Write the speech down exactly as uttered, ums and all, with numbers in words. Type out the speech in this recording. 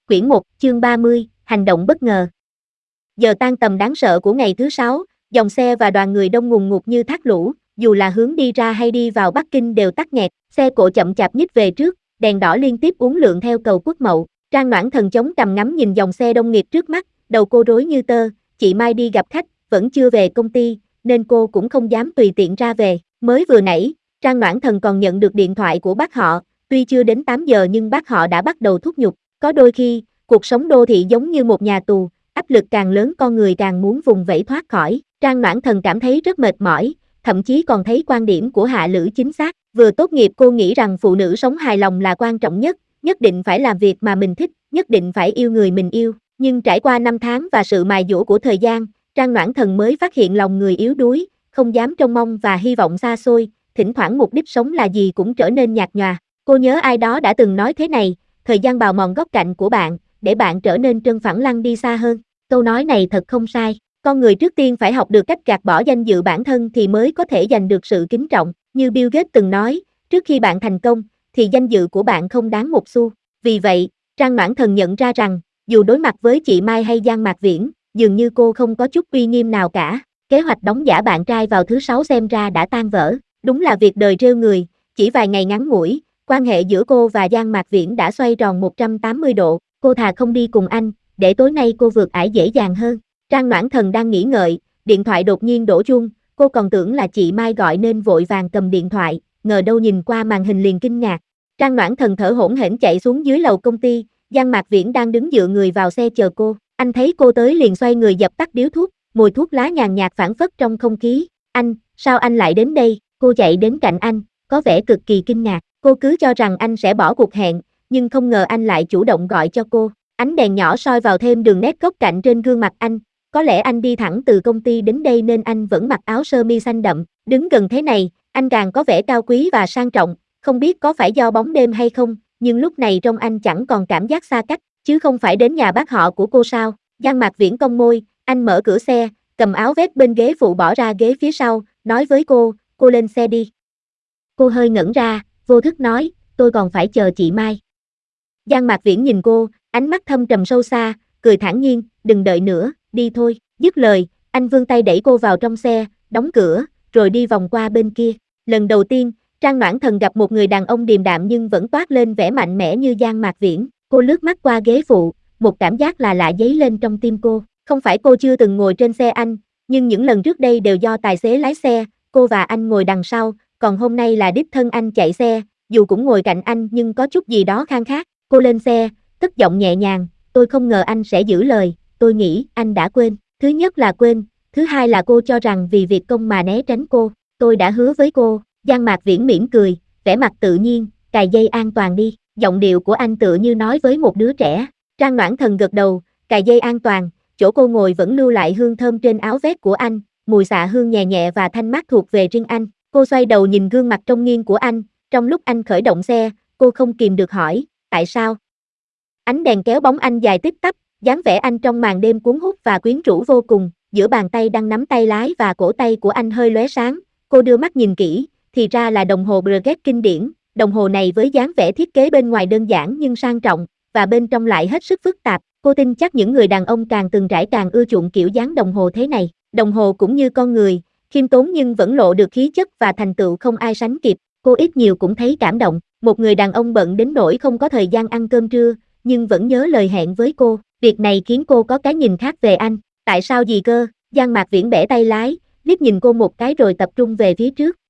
Quyển một, chương ba mươi, hành động bất ngờ. Giờ tan tầm đáng sợ của ngày thứ sáu, dòng xe và đoàn người đông ngùn ngụt như thác lũ, dù là hướng đi ra hay đi vào Bắc Kinh đều tắc nghẹt, xe cộ chậm chạp nhích về trước, đèn đỏ liên tiếp uốn lượn theo cầu Quốc Mậu. Trang Noãn Thần chống cằm ngắm nhìn dòng xe đông nghịt trước mắt, đầu cô rối như tơ, chị Mai đi gặp khách, vẫn chưa về công ty, nên cô cũng không dám tùy tiện ra về. Mới vừa nãy, Trang Noãn Thần còn nhận được điện thoại của bác họ, tuy chưa đến tám giờ nhưng bác họ đã bắt đầu thúc giục. Có đôi khi, cuộc sống đô thị giống như một nhà tù, áp lực càng lớn con người càng muốn vùng vẫy thoát khỏi. Trang Noãn Thần cảm thấy rất mệt mỏi, thậm chí còn thấy quan điểm của Hạ Lữ chính xác. Vừa tốt nghiệp cô nghĩ rằng phụ nữ sống hài lòng là quan trọng nhất, nhất định phải làm việc mà mình thích, nhất định phải yêu người mình yêu. Nhưng trải qua năm tháng và sự mài dũa của thời gian, Trang Noãn Thần mới phát hiện lòng người yếu đuối, không dám trông mong và hy vọng xa xôi, thỉnh thoảng mục đích sống là gì cũng trở nên nhạt nhòa. Cô nhớ ai đó đã từng nói thế này, thời gian bào mòn góc cạnh của bạn, để bạn trở nên trơn phẳng lăn đi xa hơn. Câu nói này thật không sai. Con người trước tiên phải học được cách gạt bỏ danh dự bản thân thì mới có thể giành được sự kính trọng. Như Bill Gates từng nói, trước khi bạn thành công, thì danh dự của bạn không đáng một xu. Vì vậy, Trang Noãn Thần nhận ra rằng, dù đối mặt với chị Mai hay Giang Mạc Viễn, dường như cô không có chút uy nghiêm nào cả. Kế hoạch đóng giả bạn trai vào thứ sáu xem ra đã tan vỡ. Đúng là việc đời trêu người, chỉ vài ngày ngắn ngủi, quan hệ giữa cô và Giang Mạc Viễn đã xoay tròn một trăm tám mươi độ. Cô thà không đi cùng anh, để tối nay cô vượt ải dễ dàng hơn. Trang Noãn Thần đang nghĩ ngợi, điện thoại đột nhiên đổ chuông, cô còn tưởng là chị Mai gọi nên vội vàng cầm điện thoại, ngờ đâu nhìn qua màn hình liền kinh ngạc. Trang Noãn Thần thở hổn hển chạy xuống dưới lầu công ty, Giang Mạc Viễn đang đứng dựa người vào xe chờ cô. Anh thấy cô tới liền xoay người dập tắt điếu thuốc, mùi thuốc lá nhàn nhạt phảng phất trong không khí. Anh, sao anh lại đến đây? Cô chạy đến cạnh anh, có vẻ cực kỳ kinh ngạc. Cô cứ cho rằng anh sẽ bỏ cuộc hẹn, nhưng không ngờ anh lại chủ động gọi cho cô. Ánh đèn nhỏ soi vào thêm đường nét góc cạnh trên gương mặt anh. Có lẽ anh đi thẳng từ công ty đến đây nên anh vẫn mặc áo sơ mi xanh đậm. Đứng gần thế này, anh càng có vẻ cao quý và sang trọng. Không biết có phải do bóng đêm hay không, nhưng lúc này trông anh chẳng còn cảm giác xa cách, chứ không phải đến nhà bác họ của cô sao? Giang Mạc Viễn cong môi, anh mở cửa xe, cầm áo vest bên ghế phụ bỏ ra ghế phía sau, nói với cô, cô lên xe đi. Cô hơi ngẩn ra, vô thức nói, tôi còn phải chờ chị Mai. Giang Mạc Viễn nhìn cô, ánh mắt thâm trầm sâu xa, cười thản nhiên, đừng đợi nữa, đi thôi. Dứt lời, anh vươn tay đẩy cô vào trong xe, đóng cửa, rồi đi vòng qua bên kia. Lần đầu tiên, Trang Noãn Thần gặp một người đàn ông điềm đạm nhưng vẫn toát lên vẻ mạnh mẽ như Giang Mạc Viễn. Cô lướt mắt qua ghế phụ, một cảm giác là lạ dấy lên trong tim cô. Không phải cô chưa từng ngồi trên xe anh, nhưng những lần trước đây đều do tài xế lái xe, cô và anh ngồi đằng sau, còn hôm nay là đích thân anh chạy xe, dù cũng ngồi cạnh anh nhưng có chút gì đó khang khác. Cô lên xe, cất giọng nhẹ nhàng, tôi không ngờ anh sẽ giữ lời, tôi nghĩ anh đã quên. Thứ nhất là quên, thứ hai là cô cho rằng vì việc công mà né tránh cô. Tôi đã hứa với cô. Giang Mạc Viễn mỉm cười, vẻ mặt tự nhiên, cài dây an toàn đi. Giọng điệu của anh tựa như nói với một đứa trẻ. Trang Noãn Thần gật đầu, cài dây an toàn, chỗ cô ngồi vẫn lưu lại hương thơm trên áo vest của anh, mùi xạ hương nhẹ nhẹ và thanh mát thuộc về riêng anh. Cô xoay đầu nhìn gương mặt trông nghiêng của anh, trong lúc anh khởi động xe, cô không kìm được hỏi, tại sao? Ánh đèn kéo bóng anh dài tít tắp, dáng vẻ anh trong màn đêm cuốn hút và quyến rũ vô cùng, giữa bàn tay đang nắm tay lái và cổ tay của anh hơi lóe sáng. Cô đưa mắt nhìn kỹ, thì ra là đồng hồ Breguet kinh điển. Đồng hồ này với dáng vẻ thiết kế bên ngoài đơn giản nhưng sang trọng, và bên trong lại hết sức phức tạp. Cô tin chắc những người đàn ông càng từng trải càng ưa chuộng kiểu dáng đồng hồ thế này. Đồng hồ cũng như con người, khiêm tốn nhưng vẫn lộ được khí chất và thành tựu không ai sánh kịp. Cô ít nhiều cũng thấy cảm động. Một người đàn ông bận đến nỗi không có thời gian ăn cơm trưa, nhưng vẫn nhớ lời hẹn với cô. Việc này khiến cô có cái nhìn khác về anh. Tại sao gì cơ? Giang Mạc Viễn bẻ tay lái, liếc nhìn cô một cái rồi tập trung về phía trước.